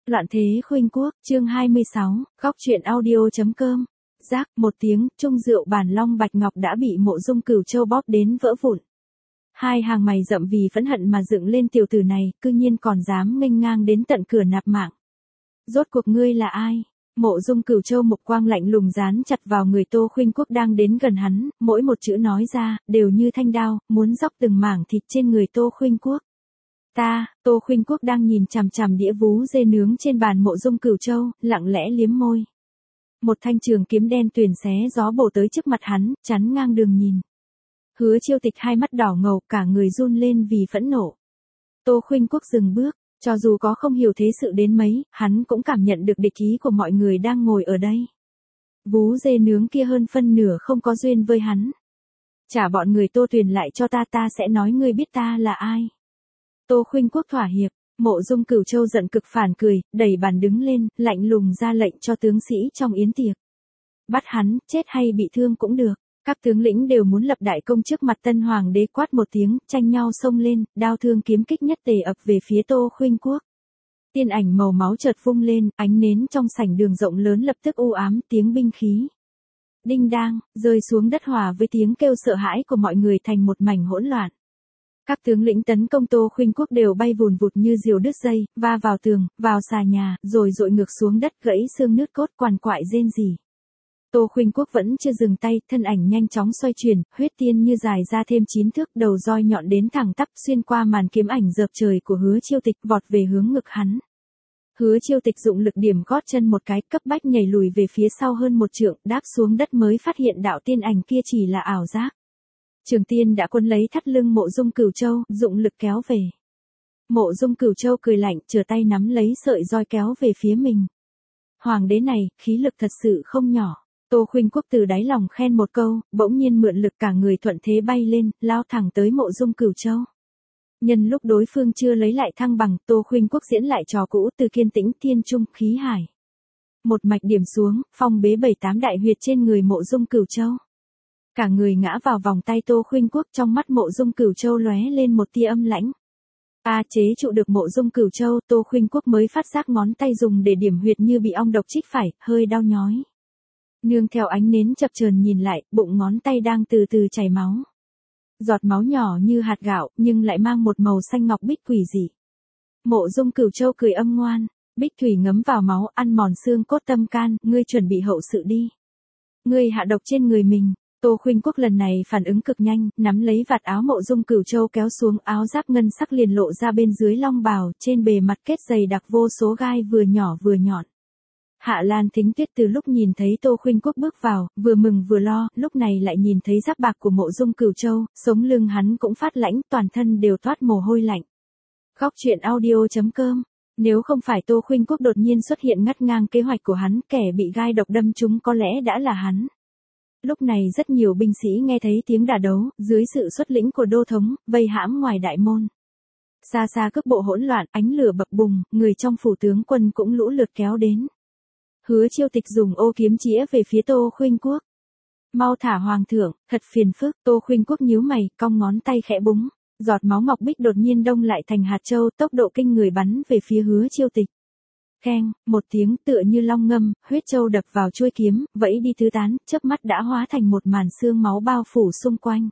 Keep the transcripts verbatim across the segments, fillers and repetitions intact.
Loạn thế khuynh quốc, chương hai mươi sáu, góc truyện audio.com. Rác, một tiếng, chung rượu bàn long bạch ngọc đã bị Mộ Dung Cửu Châu bóp đến vỡ vụn. Hai hàng mày rậm vì phẫn hận mà dựng lên, tiểu tử này, cư nhiên còn dám nghênh ngang đến tận cửa nạp mạng. Rốt cuộc ngươi là ai? Mộ Dung Cửu Châu mục quang lạnh lùng dán chặt vào người Tô Khuynh Quốc đang đến gần hắn, mỗi một chữ nói ra, đều như thanh đao, muốn róc từng mảng thịt trên người Tô Khuynh Quốc. Ta, Tô Khuynh Quốc đang nhìn chằm chằm đĩa vú dê nướng trên bàn Mộ Dung Cửu Châu, lặng lẽ liếm môi. Một thanh trường kiếm đen tuyền xé gió bổ tới trước mặt hắn, chắn ngang đường nhìn. Hứa Chiêu Tịch hai mắt đỏ ngầu, cả người run lên vì phẫn nộ. Tô Khuynh Quốc dừng bước, cho dù có không hiểu thế sự đến mấy, hắn cũng cảm nhận được địch ý của mọi người đang ngồi ở đây. Vú dê nướng kia hơn phân nửa không có duyên với hắn. Trả bọn người Tô Tuyền lại cho ta, ta sẽ nói ngươi biết ta là ai. Tô Khuynh Quốc thỏa hiệp. Mộ Dung Cửu Châu giận cực phản cười, đẩy bàn đứng lên, lạnh lùng ra lệnh cho tướng sĩ trong yến tiệc. Bắt hắn, chết hay bị thương cũng được. Các tướng lĩnh đều muốn lập đại công trước mặt tân hoàng đế, quát một tiếng, tranh nhau xông lên, đao thương kiếm kích nhất tề ập về phía Tô Khuynh Quốc. Tiên ảnh màu máu chợt vung lên, ánh nến trong sảnh đường rộng lớn lập tức u ám, tiếng binh khí đinh đang rơi xuống đất hòa với tiếng kêu sợ hãi của mọi người thành một mảnh hỗn loạn. Các tướng lĩnh tấn công Tô Khuynh Quốc đều bay vùn vụt như diều đứt dây, va vào tường, vào xà nhà, rồi dội ngược xuống đất, gãy xương nứt cốt, quằn quại rên rỉ. Tô Khuynh Quốc vẫn chưa dừng tay, thân ảnh nhanh chóng xoay chuyển, huyết tiên như dài ra thêm chín thước, đầu roi nhọn đến thẳng tắp xuyên qua màn kiếm ảnh dợp trời của Hứa Chiêu Tịch, vọt về hướng ngực hắn. Hứa Chiêu Tịch dụng lực điểm gót chân một cái, cấp bách nhảy lùi về phía sau hơn một trượng, đáp xuống đất mới phát hiện đạo tiên ảnh kia chỉ là ảo giác. Trường tiên đã quấn lấy thắt lưng Mộ Dung Cửu Châu, dụng lực kéo về. Mộ Dung Cửu Châu cười lạnh, trở tay nắm lấy sợi roi kéo về phía mình. Hoàng đế này, khí lực thật sự không nhỏ. Tô Khuynh Quốc từ đáy lòng khen một câu, bỗng nhiên mượn lực cả người thuận thế bay lên, lao thẳng tới Mộ Dung Cửu Châu. Nhân lúc đối phương chưa lấy lại thăng bằng, Tô Khuynh Quốc diễn lại trò cũ, từ kiên tĩnh thiên trung khí hải. Một mạch điểm xuống, phong bế bảy tám đại huyệt trên người Mộ Dung Cửu Châu. Cả người ngã vào vòng tay Tô Khuynh Quốc, trong mắt Mộ Dung Cửu Châu lóe lên một tia âm lãnh. A chế trụ được Mộ Dung Cửu Châu, Tô Khuynh Quốc mới phát giác ngón tay dùng để điểm huyệt như bị ong độc chích phải, hơi đau nhói. Nương theo ánh nến chập chờn nhìn lại, bụng ngón tay đang từ từ chảy máu. Giọt máu nhỏ như hạt gạo, nhưng lại mang một màu xanh ngọc bích quỷ dị. Mộ Dung Cửu Châu cười âm ngoan, bích thủy ngấm vào máu, ăn mòn xương cốt tâm can, ngươi chuẩn bị hậu sự đi. Ngươi hạ độc trên người mình. Tô Khuynh Quốc lần này phản ứng cực nhanh, nắm lấy vạt áo Mộ Dung Cửu Châu kéo xuống, áo giáp ngân sắc liền lộ ra bên dưới long bào, trên bề mặt kết dày đặc vô số gai vừa nhỏ vừa nhọn. Hạ Lan Thính Tuyết từ lúc nhìn thấy Tô Khuynh Quốc bước vào, vừa mừng vừa lo, lúc này lại nhìn thấy giáp bạc của Mộ Dung Cửu Châu, sống lưng hắn cũng phát lãnh, toàn thân đều toát mồ hôi lạnh. Góc truyện audio.com. Nếu không phải Tô Khuynh Quốc đột nhiên xuất hiện ngắt ngang kế hoạch của hắn, kẻ bị gai độc đâm trúng có lẽ đã là hắn. Lúc này rất nhiều binh sĩ nghe thấy tiếng đả đấu, dưới sự xuất lĩnh của đô thống, vây hãm ngoài đại môn. Xa xa cước bộ hỗn loạn, ánh lửa bập bùng, người trong phủ tướng quân cũng lũ lượt kéo đến. Hứa Chiêu Tịch dùng ô kiếm chĩa về phía Tô Khuynh Quốc. Mau thả hoàng thượng, thật phiền phức. Tô Khuynh Quốc nhíu mày, cong ngón tay khẽ búng. Giọt máu ngọc bích đột nhiên đông lại thành hạt châu, tốc độ kinh người bắn về phía Hứa Chiêu Tịch. Keng, một tiếng tựa như long ngâm, huyết châu đập vào chuôi kiếm, vẫy đi tứ tán, chớp mắt đã hóa thành một màn xương máu bao phủ xung quanh.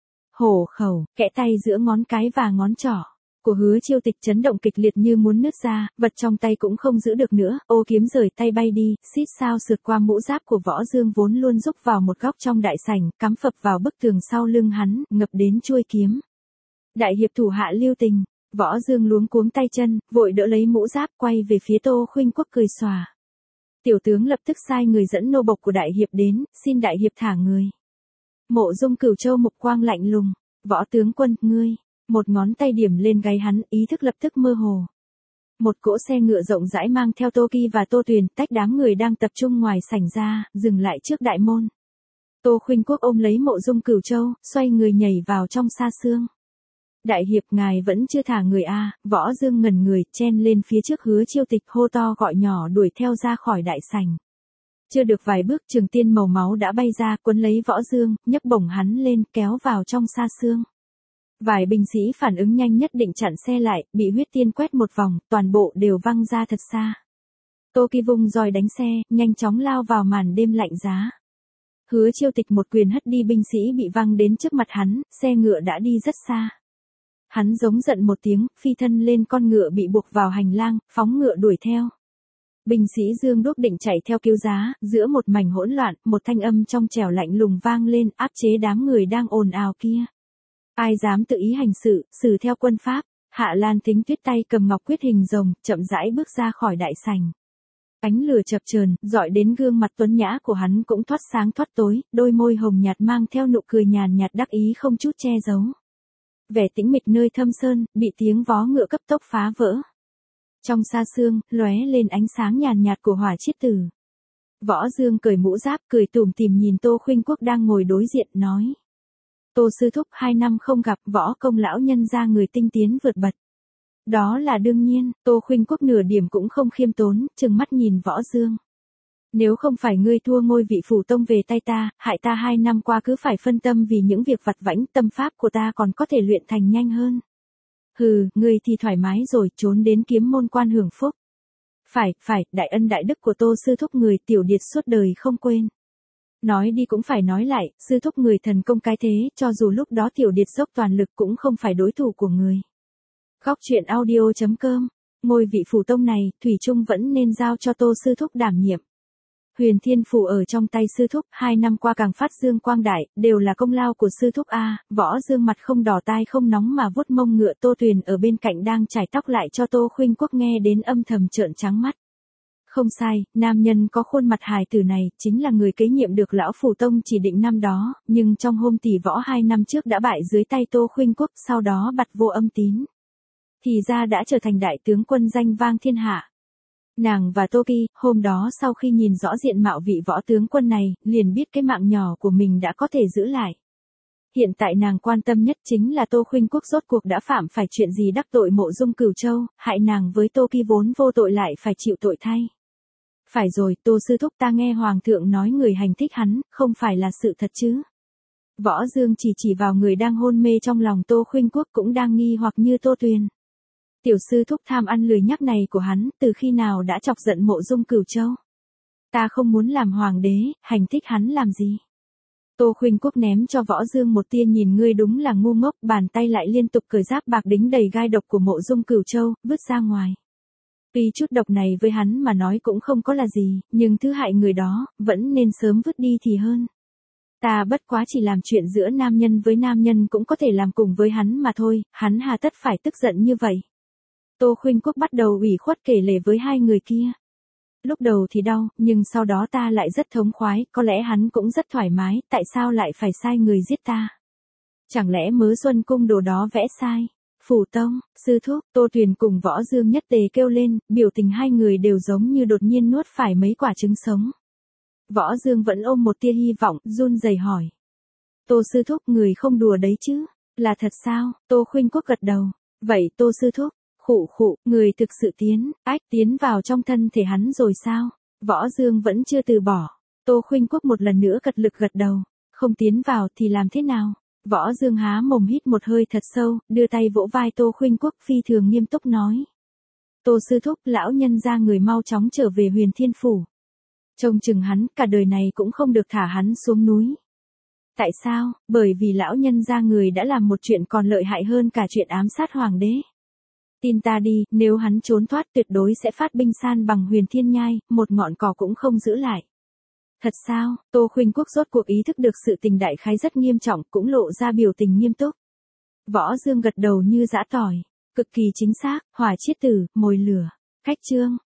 Hổ khẩu, kẽ tay giữa ngón cái và ngón trỏ của Hứa Chiêu Tịch chấn động kịch liệt như muốn nứt ra, vật trong tay cũng không giữ được nữa, ô kiếm rời tay bay đi, xít sao sượt qua mũ giáp của Võ Dương vốn luôn rúc vào một góc trong đại sảnh, cắm phập vào bức tường sau lưng hắn, ngập đến chuôi kiếm. Đại hiệp thủ hạ lưu tình. Võ Dương luống cuống tay chân, vội đỡ lấy mũ giáp, quay về phía Tô Khuynh Quốc cười xòa. Tiểu tướng lập tức sai người dẫn nô bộc của đại hiệp đến, xin đại hiệp thả người. Mộ Dung Cửu Châu mục quang lạnh lùng, võ tướng quân, ngươi. Một ngón tay điểm lên gáy hắn, ý thức lập tức mơ hồ. Một cỗ xe ngựa rộng rãi mang theo Tô Kỳ và Tô Tuyền, tách đám người đang tập trung ngoài sảnh ra, dừng lại trước đại môn. Tô Khuynh Quốc ôm lấy Mộ Dung Cửu Châu, xoay người nhảy vào trong sa xương. Đại hiệp, ngài vẫn chưa thả người a? À, Võ Dương ngẩn người, chen lên phía trước Hứa Chiêu Tịch, hô to gọi nhỏ đuổi theo ra khỏi đại sảnh. Chưa được vài bước, trường tiên màu máu đã bay ra, quấn lấy Võ Dương, nhấc bổng hắn lên, kéo vào trong sa xương. Vài binh sĩ phản ứng nhanh nhất định chặn xe lại, bị huyết tiên quét một vòng, toàn bộ đều văng ra thật xa. Tô Kỳ vung roi đánh xe, nhanh chóng lao vào màn đêm lạnh giá. Hứa Chiêu Tịch một quyền hất đi binh sĩ bị văng đến trước mặt hắn, xe ngựa đã đi rất xa. Hắn giống giận một tiếng, phi thân lên con ngựa bị buộc vào hành lang, phóng ngựa đuổi theo. Binh sĩ Dương Đốc định chạy theo cứu giá, giữa một mảnh hỗn loạn, một thanh âm trong trẻo lạnh lùng vang lên, áp chế đám người đang ồn ào kia. Ai dám tự ý hành sự, xử theo quân pháp. Hạ Lan Thính Tuyết tay cầm ngọc quyết hình rồng, chậm rãi bước ra khỏi đại sảnh. Ánh lửa chập chờn, dọi đến gương mặt tuấn nhã của hắn cũng thoát sáng thoát tối, đôi môi hồng nhạt mang theo nụ cười nhàn nhạt đắc ý không chút che giấu. Vẻ tĩnh mịch nơi thâm sơn, bị tiếng vó ngựa cấp tốc phá vỡ. Trong xa xương, lóe lên ánh sáng nhàn nhạt của hỏa chiết tử. Võ Dương cởi mũ giáp, cười tủm tỉm nhìn Tô Khuynh Quốc đang ngồi đối diện, nói. Tô sư thúc, hai năm không gặp, võ công lão nhân ra người tinh tiến vượt bậc. Đó là đương nhiên. Tô Khuynh Quốc nửa điểm cũng không khiêm tốn, trừng mắt nhìn Võ Dương. Nếu không phải ngươi thua ngôi vị phủ tông về tay ta, hại ta hai năm qua cứ phải phân tâm vì những việc vặt vãnh, tâm pháp của ta còn có thể luyện thành nhanh hơn. Hừ, ngươi thì thoải mái rồi, trốn đến kiếm môn quan hưởng phúc. Phải, phải, đại ân đại đức của Tô sư thúc người, tiểu điệt suốt đời không quên. Nói đi cũng phải nói lại, sư thúc người thần công cái thế, cho dù lúc đó tiểu điệt dốc toàn lực cũng không phải đối thủ của người. Góc truyện audio chấm com, ngôi vị phủ tông này, thủy chung vẫn nên giao cho Tô sư thúc đảm nhiệm. Huyền Thiên Phủ ở trong tay sư thúc, hai năm qua càng phát dương quang đại, đều là công lao của sư thúc a. Võ Dương mặt không đỏ tai không nóng mà vuốt mông ngựa, Tô Tuyền ở bên cạnh đang chải tóc lại cho Tô Khuynh Quốc nghe đến âm thầm trợn trắng mắt. Không sai, nam nhân có khuôn mặt hài tử này, chính là người kế nhiệm được lão phủ tông chỉ định năm đó, nhưng trong hôm tỷ võ hai năm trước đã bại dưới tay Tô Khuynh Quốc, sau đó bặt vô âm tín. Thì ra đã trở thành đại tướng quân danh vang thiên hạ. Nàng và Tô Kỳ, hôm đó sau khi nhìn rõ diện mạo vị võ tướng quân này, liền biết cái mạng nhỏ của mình đã có thể giữ lại. Hiện tại nàng quan tâm nhất chính là Tô Khuynh Quốc rốt cuộc đã phạm phải chuyện gì đắc tội Mộ Dung Cửu Châu, hại nàng với Tô Kỳ vốn vô tội lại phải chịu tội thay. Phải rồi, Tô sư thúc, ta nghe hoàng thượng nói người hành thích hắn, không phải là sự thật chứ? Võ Dương chỉ chỉ vào người đang hôn mê trong lòng Tô Khuynh Quốc cũng đang nghi hoặc như Tô Tuyền. Tiểu sư thúc tham ăn lười nhắc này của hắn, từ khi nào đã chọc giận Mộ Dung Cửu Châu? Ta không muốn làm hoàng đế, hành thích hắn làm gì? Tô Khuynh Quốc ném cho Võ Dương một tia nhìn, ngươi đúng là ngu ngốc, bàn tay lại liên tục cởi giáp bạc đính đầy gai độc của Mộ Dung Cửu Châu, vứt ra ngoài. Tuy chút độc này với hắn mà nói cũng không có là gì, nhưng thứ hại người đó, vẫn nên sớm vứt đi thì hơn. Ta bất quá chỉ làm chuyện giữa nam nhân với nam nhân cũng có thể làm cùng với hắn mà thôi, hắn hà tất phải tức giận như vậy. Tô Khuynh Quốc bắt đầu ủy khuất kể lể với hai người kia. Lúc đầu thì đau, nhưng sau đó ta lại rất thống khoái, có lẽ hắn cũng rất thoải mái, tại sao lại phải sai người giết ta? Chẳng lẽ mớ Xuân Cung đồ đó vẽ sai? Phủ tông, sư thúc, Tô Tuyền cùng Võ Dương nhất tề kêu lên, biểu tình hai người đều giống như đột nhiên nuốt phải mấy quả trứng sống. Võ Dương vẫn ôm một tia hy vọng, run rẩy hỏi. Tô sư thúc, người không đùa đấy chứ? Là thật sao? Tô Khuynh Quốc gật đầu. Vậy Tô sư thúc, khụ khụ, người thực sự tiến, ách tiến vào trong thân thể hắn rồi sao? Võ Dương vẫn chưa từ bỏ. Tô Khuynh Quốc một lần nữa cật lực gật đầu. Không tiến vào thì làm thế nào? Võ Dương há mồm hít một hơi thật sâu, đưa tay vỗ vai Tô Khuynh Quốc phi thường nghiêm túc nói. Tô sư thúc, lão nhân ra người mau chóng trở về Huyền Thiên Phủ. Trông chừng hắn, cả đời này cũng không được thả hắn xuống núi. Tại sao? Bởi vì lão nhân ra người đã làm một chuyện còn lợi hại hơn cả chuyện ám sát hoàng đế. Tin ta đi, nếu hắn trốn thoát tuyệt đối sẽ phát binh san bằng Huyền Thiên Nhai, một ngọn cỏ cũng không giữ lại. Thật sao? Tô Khuynh Quốc rốt cuộc ý thức được sự tình đại khái rất nghiêm trọng, cũng lộ ra biểu tình nghiêm túc. Võ Dương gật đầu như giã tỏi. Cực kỳ chính xác, hỏa chiết tử, mồi lửa. Cách chương.